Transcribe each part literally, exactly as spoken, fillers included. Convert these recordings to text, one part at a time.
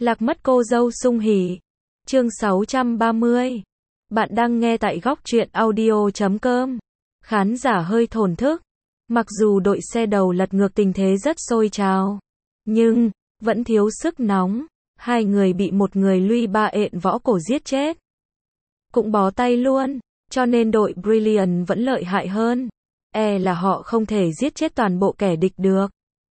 Lạc mất cô dâu sung hỉ. Chương sáu trăm ba mươi. Bạn đang nghe tại góc truyện audio chấm com. Khán giả hơi thổn thức. Mặc dù đội xe đầu lật ngược tình thế rất sôi trào, nhưng vẫn thiếu sức nóng. Hai người bị một người lui ba ện võ cổ giết chết. Cũng bó tay luôn, cho nên đội Brilliant vẫn lợi hại hơn. E là họ không thể giết chết toàn bộ kẻ địch được.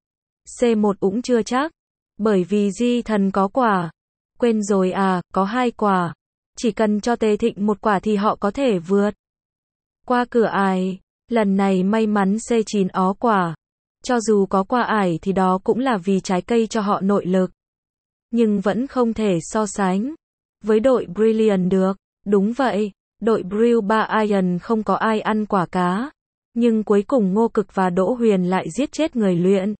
C một cũng chưa chắc, bởi vì Di Thần có quả. Quên rồi à, có hai quả. Chỉ cần cho Tề Thịnh một quả thì họ có thể vượt qua cửa ải. Lần này may mắn C chín ó quả. Cho dù có qua ải thì đó cũng là vì trái cây cho họ nội lực. Nhưng vẫn không thể so sánh với đội Brilliant được. Đúng vậy, đội Brill ba Iron không có ai ăn quả cá. Nhưng cuối cùng Ngô Cực và Đỗ Huyền lại giết chết người luyện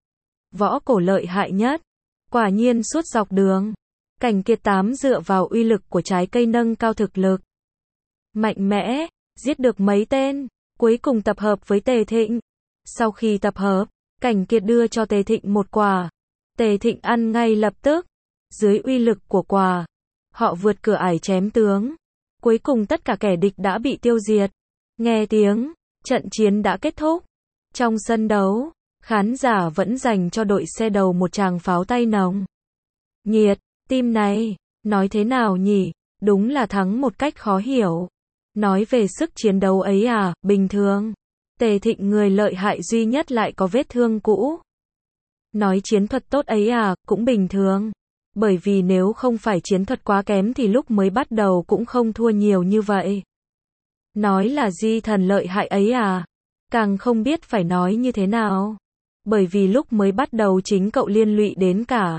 võ cổ lợi hại nhất. Quả nhiên suốt dọc đường, Cảnh Kiệt tám dựa vào uy lực của trái cây nâng cao thực lực mạnh mẽ, giết được mấy tên, cuối cùng tập hợp với Tề Thịnh. Sau khi tập hợp, Cảnh Kiệt đưa cho Tề Thịnh một quả. Tề Thịnh ăn ngay lập tức. Dưới uy lực của quả, họ vượt cửa ải chém tướng. Cuối cùng tất cả kẻ địch đã bị tiêu diệt. Nghe tiếng, trận chiến đã kết thúc. Trong sân đấu, khán giả vẫn dành cho đội xe đầu một tràng pháo tay nồng nhiệt. Team này, nói thế nào nhỉ, đúng là thắng một cách khó hiểu. Nói về sức chiến đấu ấy à, bình thường. Tề Thịnh người lợi hại duy nhất lại có vết thương cũ. Nói chiến thuật tốt ấy à, cũng bình thường. Bởi vì nếu không phải chiến thuật quá kém thì lúc mới bắt đầu cũng không thua nhiều như vậy. Nói là Di Thần lợi hại ấy à, càng không biết phải nói như thế nào. Bởi vì lúc mới bắt đầu chính cậu liên lụy đến cả.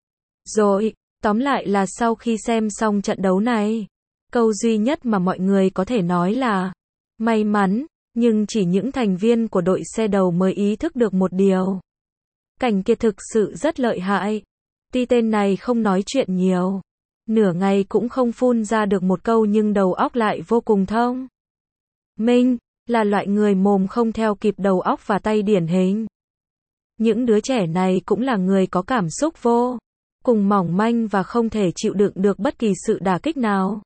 Rồi, tóm lại là sau khi xem xong trận đấu này, câu duy nhất mà mọi người có thể nói là may mắn, nhưng chỉ những thành viên của đội xe đầu mới ý thức được một điều. Cảnh Kiệt thực sự rất lợi hại. Tuy tên này không nói chuyện nhiều, nửa ngày cũng không phun ra được một câu nhưng đầu óc lại vô cùng thông minh, là loại người mồm không theo kịp đầu óc và tay điển hình. Những đứa trẻ này cũng là người có cảm xúc vô cùng mỏng manh và không thể chịu đựng được bất kỳ sự đả kích nào.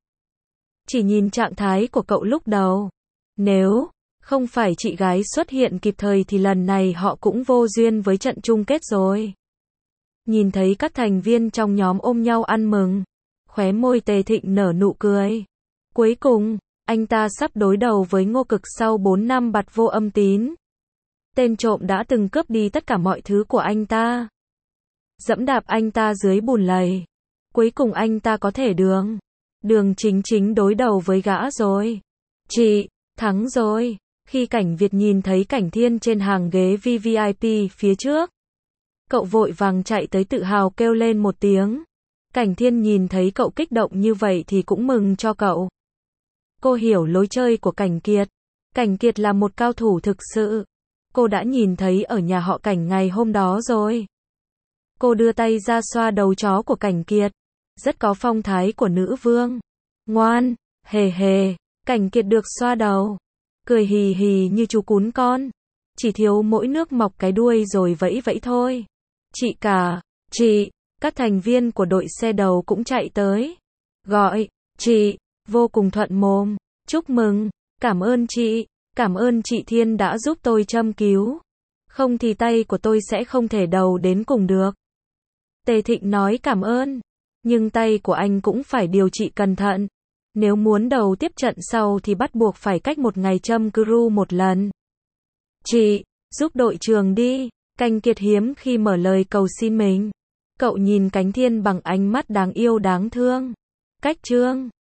Chỉ nhìn trạng thái của cậu lúc đầu, nếu không phải chị gái xuất hiện kịp thời thì lần này họ cũng vô duyên với trận chung kết rồi. Nhìn thấy các thành viên trong nhóm ôm nhau ăn mừng, khóe môi Tề Thịnh nở nụ cười. Cuối cùng, anh ta sắp đối đầu với Ngô Cực sau bốn năm bặt vô âm tín. Tên trộm đã từng cướp đi tất cả mọi thứ của anh ta, dẫm đạp anh ta dưới bùn lầy. Cuối cùng anh ta có thể đường đường chính chính đối đầu với gã rồi. Chị, thắng rồi. Khi Cảnh Việt nhìn thấy Cảnh Thiên trên hàng ghế vi vi ai pi phía trước, cậu vội vàng chạy tới tự hào kêu lên một tiếng. Cảnh Thiên nhìn thấy cậu kích động như vậy thì cũng mừng cho cậu. Cô hiểu lối chơi của Cảnh Kiệt. Cảnh Kiệt là một cao thủ thực sự. Cô đã nhìn thấy ở nhà họ Cảnh ngày hôm đó rồi. Cô đưa tay ra xoa đầu chó của Cảnh Kiệt. Rất có phong thái của nữ vương. Ngoan, hề hề. Cảnh Kiệt được xoa đầu, cười hì hì như chú cún con. Chỉ thiếu mỗi nước mọc cái đuôi rồi vẫy vẫy thôi. Chị cả, chị, các thành viên của đội xe đầu cũng chạy tới. Gọi, chị, vô cùng thuận mồm. Chúc mừng, cảm ơn chị, cảm ơn chị Thiên đã giúp tôi châm cứu. Không thì tay của tôi sẽ không thể đầu đến cùng được. Tề Thịnh nói cảm ơn. Nhưng tay của anh cũng phải điều trị cẩn thận. Nếu muốn đầu tiếp trận sau thì bắt buộc phải cách một ngày châm cứu một lần. Chị, giúp đội trưởng đi. Cảnh Kiệt hiếm khi mở lời cầu xin mình. Cậu nhìn Cảnh Thiên bằng ánh mắt đáng yêu đáng thương. Cách trương.